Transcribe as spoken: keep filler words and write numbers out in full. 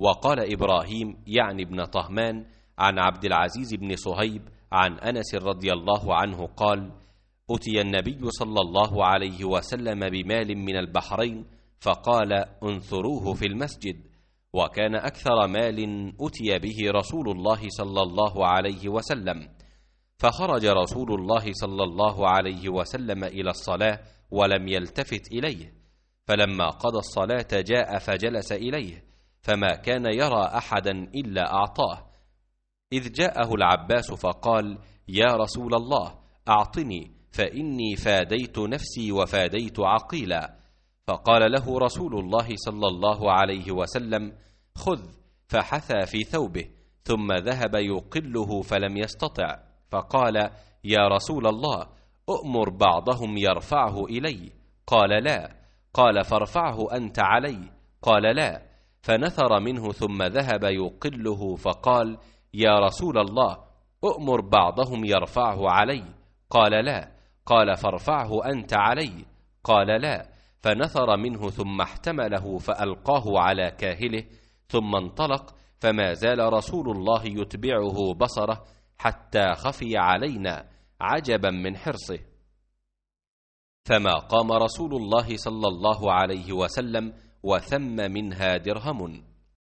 وقال إبراهيم يعني ابن طهمان عن عبد العزيز بن صهيب عن أنس رضي الله عنه قال: أتي النبي صلى الله عليه وسلم بمال من البحرين فقال: انثروه في المسجد. وكان أكثر مال أتي به رسول الله صلى الله عليه وسلم. فخرج رسول الله صلى الله عليه وسلم إلى الصلاة ولم يلتفت إليه، فلما قضى الصلاة جاء فجلس إليه، فما كان يرى أحدا إلا أعطاه، إذ جاءه العباس فقال: يا رسول الله أعطني، فإني فاديت نفسي وفاديت عقيلا. فقال له رسول الله صلى الله عليه وسلم: خذ، فحثى في ثوبه، ثم ذهب يقله فلم يستطع، فقال: يا رسول الله أؤمر بعضهم يرفعه إلي. قال: لا. قال: فارفعه أنت علي. قال: لا. فنثر منه ثم ذهب يقله، فقال: يا رسول الله أؤمر بعضهم يرفعه علي. قال: لا. قال: فارفعه أنت علي. قال: لا. فنثر منه ثم احتمله فألقاه على كاهله، ثم انطلق، فما زال رسول الله يتبعه بصره حتى خفي علينا عجبا من حرصه. فما قام رسول الله صلى الله عليه وسلم وثم منها درهم.